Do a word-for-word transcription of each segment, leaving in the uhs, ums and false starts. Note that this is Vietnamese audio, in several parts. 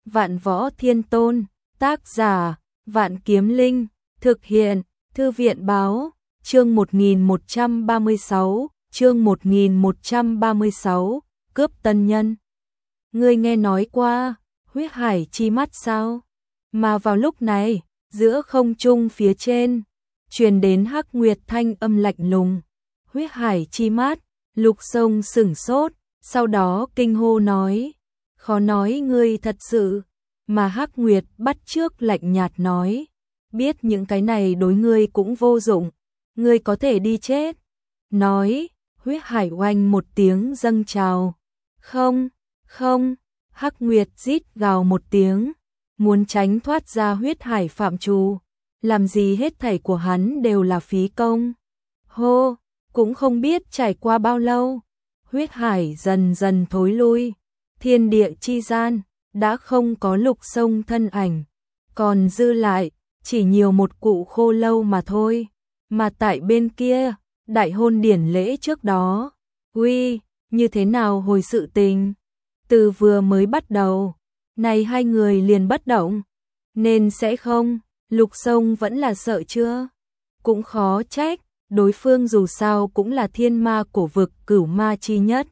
Vạn Võ Thiên Tôn, tác giả, Vạn Kiếm Linh, thực hiện, Thư viện Báo, chương một nghìn một trăm ba mươi sáu, chương một nghìn một trăm ba mươi sáu, cướp tân nhân. Ngươi nghe nói qua, huyết hải chi mắt sao? Mà vào lúc này, giữa không trung phía trên, truyền đến Hắc Nguyệt thanh âm lạnh lùng. Huyết hải chi mắt, Lục Sông sửng sốt, sau đó kinh hô nói, khó nói ngươi thật sự, mà Hắc Nguyệt bắt chước lạnh nhạt nói, biết những cái này đối ngươi cũng vô dụng, ngươi có thể đi chết. Nói, huyết hải oanh một tiếng dâng trào. Không, không, Hắc Nguyệt rít gào một tiếng, muốn tránh thoát ra huyết hải phạm trù, làm gì hết thảy của hắn đều là phí công. Hô, cũng không biết trải qua bao lâu, huyết hải dần dần thối lui, thiên địa chi gian đã không có Lục Sông thân ảnh, còn dư lại chỉ nhiều một cụ khô lâu mà thôi. Mà tại bên kia, đại hôn điển lễ trước đó, uy, như thế nào hồi sự tình? Từ vừa mới bắt đầu, này hai người liền bất động, nên sẽ không, Lục Sông vẫn là sợ chưa? Cũng khó trách, đối phương dù sao cũng là thiên ma cổ vực cửu ma chi nhất.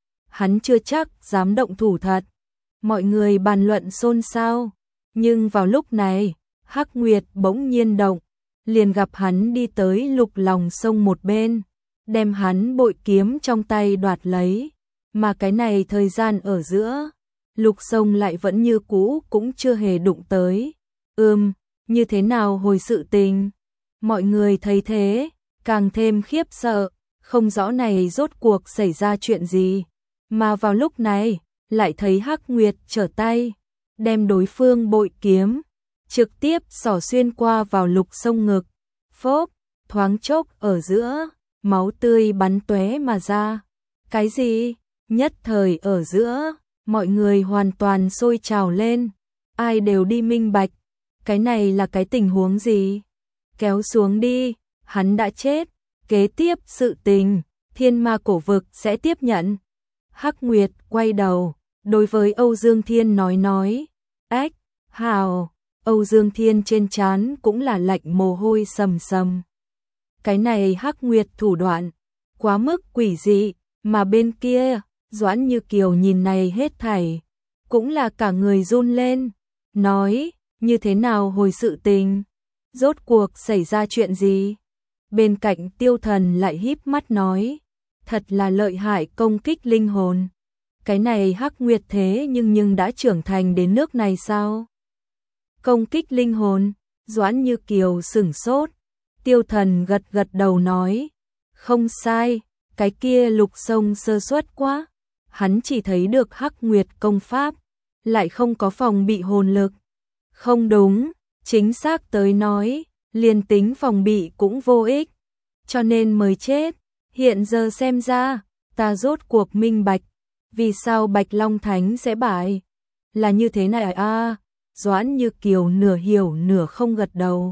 Hắn chưa chắc dám động thủ thật. Mọi người bàn luận xôn xao, nhưng vào lúc này, Hắc Nguyệt bỗng nhiên động, liền gặp hắn đi tới Lục Lòng Sông một bên, đem hắn bội kiếm trong tay đoạt lấy, mà cái này thời gian ở giữa, Lục Sông lại vẫn như cũ cũng chưa hề đụng tới. Ừm, như thế nào hồi sự tình? Mọi người thấy thế, càng thêm khiếp sợ, không rõ này rốt cuộc xảy ra chuyện gì, mà vào lúc này, lại thấy Hắc Nguyệt trở tay, đem đối phương bội kiếm, trực tiếp xỏ xuyên qua vào Lục Sông ngực, phốp, thoáng chốc ở giữa, máu tươi bắn tóe mà ra. Cái gì? Nhất thời ở giữa, mọi người hoàn toàn sôi trào lên, ai đều đi minh bạch, cái này là cái tình huống gì? Kéo xuống đi, hắn đã chết, kế tiếp sự tình, thiên ma cổ vực sẽ tiếp nhận. Hắc Nguyệt quay đầu, đối với Âu Dương Thiên nói nói, ách, hào, Âu Dương Thiên trên trán cũng là lạnh mồ hôi sầm sầm. Cái này Hắc Nguyệt thủ đoạn, quá mức quỷ dị, mà bên kia, Doãn Như Kiều nhìn này hết thảy, cũng là cả người run lên, nói, như thế nào hồi sự tình, rốt cuộc xảy ra chuyện gì? Bên cạnh Tiêu Thần lại híp mắt nói, thật là lợi hại công kích linh hồn. Cái này Hắc Nguyệt thế nhưng nhưng đã trưởng thành đến nước này sao? Công kích linh hồn, Doãn Như Kiều sửng sốt, Tiêu Thần gật gật đầu nói, không sai, cái kia Lục Sông sơ suất quá, hắn chỉ thấy được Hắc Nguyệt công pháp, lại không có phòng bị hồn lực. Không đúng, chính xác tới nói, liền tính phòng bị cũng vô ích, cho nên mới chết. Hiện giờ xem ra, ta rốt cuộc minh bạch, vì sao Bạch Long Thánh sẽ bại? Là như thế này à? Doãn Như Kiều nửa hiểu nửa không gật đầu.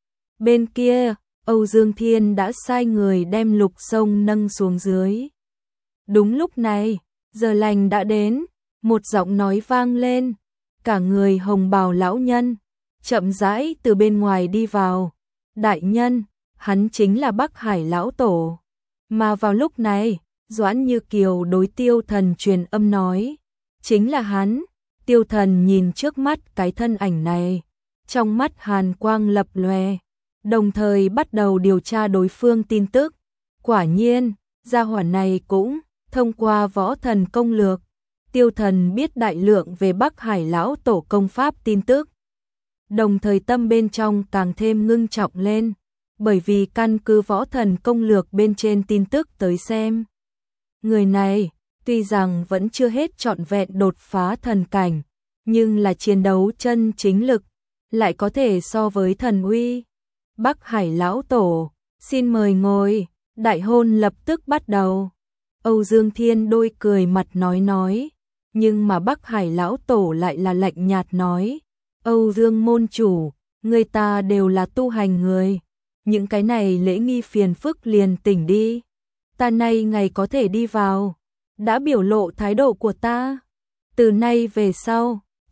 Bên kia, Âu Dương Thiên đã sai người đem Lục Sông nâng xuống dưới. Đúng lúc này, giờ lành đã đến, một giọng nói vang lên, cả người hồng bào lão nhân, chậm rãi từ bên ngoài đi vào. Đại nhân, hắn chính là Bắc Hải lão tổ. Mà vào lúc này, Doãn Như Kiều đối Tiêu Thần truyền âm nói, chính là hắn. Tiêu Thần nhìn trước mắt cái thân ảnh này, trong mắt hàn quang lập lòe, đồng thời bắt đầu điều tra đối phương tin tức. Quả nhiên, gia hỏa này cũng thông qua võ thần công lược, Tiêu Thần biết đại lượng về Bắc Hải lão tổ công pháp tin tức. Đồng thời tâm bên trong càng thêm ngưng trọng lên, bởi vì căn cứ võ thần công lược bên trên tin tức tới xem. Người này, tuy rằng vẫn chưa hết trọn vẹn đột phá thần cảnh, nhưng là chiến đấu chân chính lực, lại có thể so với thần uy. Bắc Hải lão tổ, xin mời ngồi, đại hôn lập tức bắt đầu. Âu Dương Thiên đôi cười mặt nói nói, nhưng mà Bắc Hải lão tổ lại là lạnh nhạt nói, Âu Dương môn chủ, người ta đều là tu hành người, những cái này lễ nghi phiền phức liền tỉnh đi. Ta nay ngày có thể đi vào, đã biểu lộ thái độ của ta. Từ nay về sau,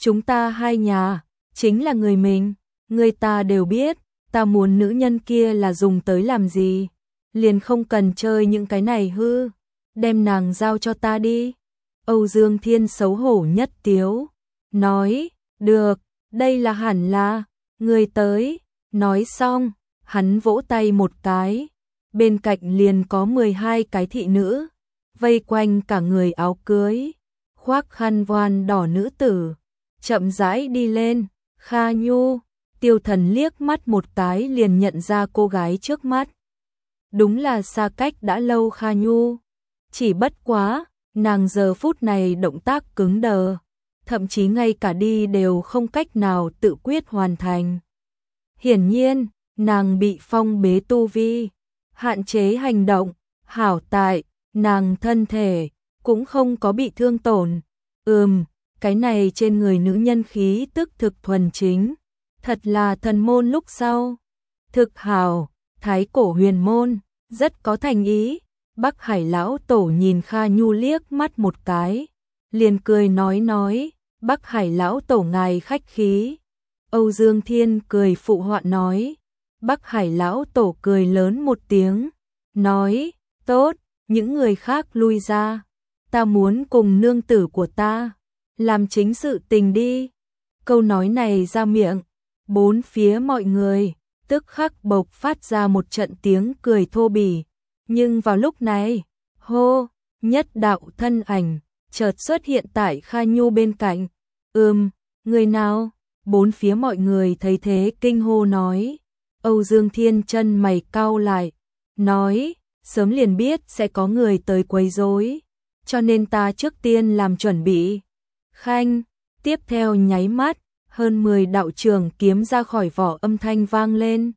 chúng ta hai nhà, chính là người mình, người ta đều biết, ta muốn nữ nhân kia là dùng tới làm gì, liền không cần chơi những cái này hư, đem nàng giao cho ta đi. Âu Dương Thiên xấu hổ nhất tiếu, nói, được, đây là hẳn là, người tới, nói xong, hắn vỗ tay một cái, bên cạnh liền có mười hai cái thị nữ, vây quanh cả người áo cưới, khoác khăn voan đỏ nữ tử, chậm rãi đi lên, Kha Nhu, Tiêu Thần liếc mắt một cái liền nhận ra cô gái trước mắt. Đúng là xa cách đã lâu Kha Nhu, chỉ bất quá, nàng giờ phút này động tác cứng đờ, thậm chí ngay cả đi đều không cách nào tự quyết hoàn thành. Hiển nhiên, nàng bị phong bế tu vi, hạn chế hành động, hảo tại, nàng thân thể, cũng không có bị thương tổn. Ừm, cái này trên người nữ nhân khí tức thực thuần chính, thật là thần môn lúc sau. Thực hảo, thái cổ huyền môn, rất có thành ý. Bắc Hải lão tổ nhìn Kha Nhu liếc mắt một cái, liền cười nói nói, Bắc Hải lão tổ ngài khách khí. Âu Dương Thiên cười phụ họa nói, Bắc Hải lão tổ cười lớn một tiếng, nói, tốt, những người khác lui ra, ta muốn cùng nương tử của ta, làm chính sự tình đi. Câu nói này ra miệng, bốn phía mọi người, tức khắc bộc phát ra một trận tiếng cười thô bỉ. Nhưng vào lúc này, hô, nhất đạo thân ảnh, chợt xuất hiện tại Kha Nhu bên cạnh. Ừm, người nào? Bốn phía mọi người thấy thế kinh hô nói. Âu Dương Thiên chân mày cau lại, nói, sớm liền biết sẽ có người tới quấy rối, cho nên ta trước tiên làm chuẩn bị. Khanh, tiếp theo nháy mắt, hơn mười đạo trường kiếm ra khỏi vỏ âm thanh vang lên.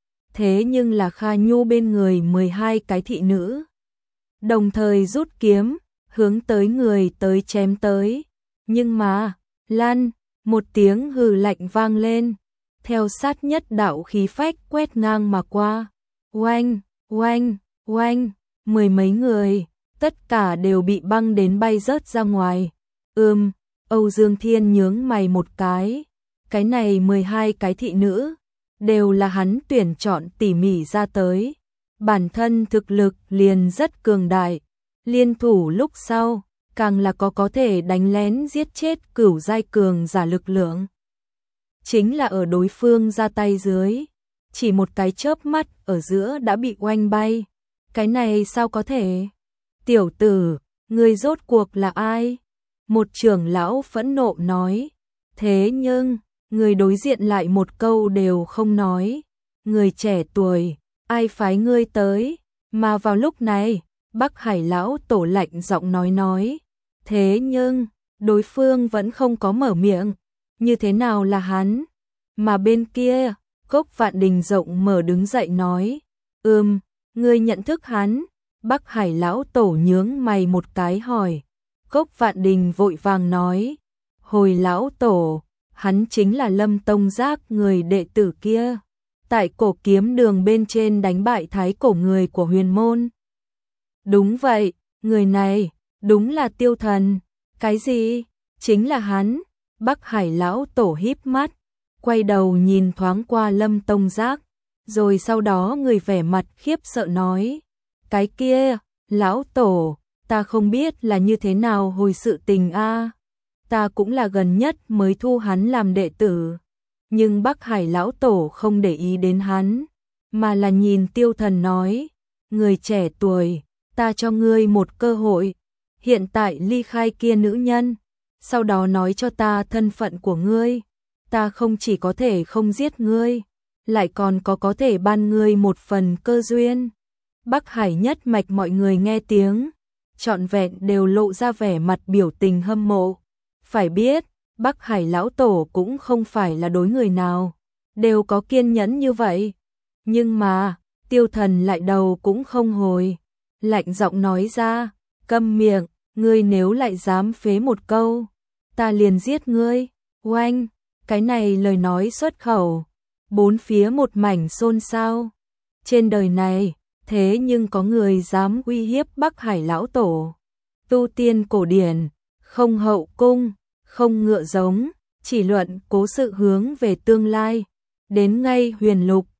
Thế nhưng là Kha Nhu bên người mười hai cái thị nữ, đồng thời rút kiếm, hướng tới người tới chém tới. Nhưng mà, lăn, một tiếng hừ lạnh vang lên, theo sát nhất đạo khí phách quét ngang mà qua. Oanh, oanh, oanh, mười mấy người, tất cả đều bị băng đến bay rớt ra ngoài. Ừm, Âu Dương Thiên nhướng mày một cái, cái này mười hai cái thị nữ, đều là hắn tuyển chọn tỉ mỉ ra tới. Bản thân thực lực liền rất cường đại, liên thủ lúc sau, càng là có có thể đánh lén giết chết cửu giai cường giả lực lượng. Chính là ở đối phương ra tay dưới, chỉ một cái chớp mắt ở giữa đã bị oanh bay. Cái này sao có thể? Tiểu tử, ngươi rốt cuộc là ai? Một trưởng lão phẫn nộ nói. Thế nhưng, người đối diện lại một câu đều không nói. Người trẻ tuổi, ai phái ngươi tới? Mà vào lúc này, Bắc Hải lão tổ lạnh giọng nói nói. Thế nhưng, đối phương vẫn không có mở miệng. Như thế nào là hắn? Mà bên kia, Cốc Vạn Đình rộng mở đứng dậy nói. Ừm, ngươi nhận thức hắn? Bắc Hải lão tổ nhướng mày một cái hỏi. Cốc Vạn Đình vội vàng nói. Hồi lão tổ, hắn chính là Lâm Tông Giác người đệ tử kia, tại cổ kiếm đường bên trên đánh bại thái cổ người của huyền môn. Đúng vậy, người này, đúng là Tiêu Thần. Cái gì? Chính là hắn. Bắc Hải lão tổ híp mắt, quay đầu nhìn thoáng qua Lâm Tông Giác, rồi sau đó người vẻ mặt khiếp sợ nói. Cái kia, lão tổ, ta không biết là như thế nào hồi sự tình a. Ta cũng là gần nhất mới thu hắn làm đệ tử. Nhưng Bắc Hải lão tổ không để ý đến hắn, mà là nhìn Tiêu Thần nói. Người trẻ tuổi, ta cho ngươi một cơ hội, hiện tại ly khai kia nữ nhân, sau đó nói cho ta thân phận của ngươi, ta không chỉ có thể không giết ngươi, lại còn có có thể ban ngươi một phần cơ duyên. Bắc Hải nhất mạch mọi người nghe tiếng, trọn vẹn đều lộ ra vẻ mặt biểu tình hâm mộ. Phải biết, Bắc Hải lão tổ cũng không phải là đối người nào đều có kiên nhẫn như vậy. Nhưng mà, Tiêu Thần lại đầu cũng không hồi, lạnh giọng nói ra, câm miệng, ngươi nếu lại dám phế một câu, ta liền giết ngươi. Oanh, cái này lời nói xuất khẩu, bốn phía một mảnh xôn xao. Trên đời này, thế nhưng có người dám uy hiếp Bắc Hải lão tổ. Tu tiên cổ điển, không hậu cung, không ngựa giống, chỉ luận cố sự hướng về tương lai. Đến ngay huyền lục,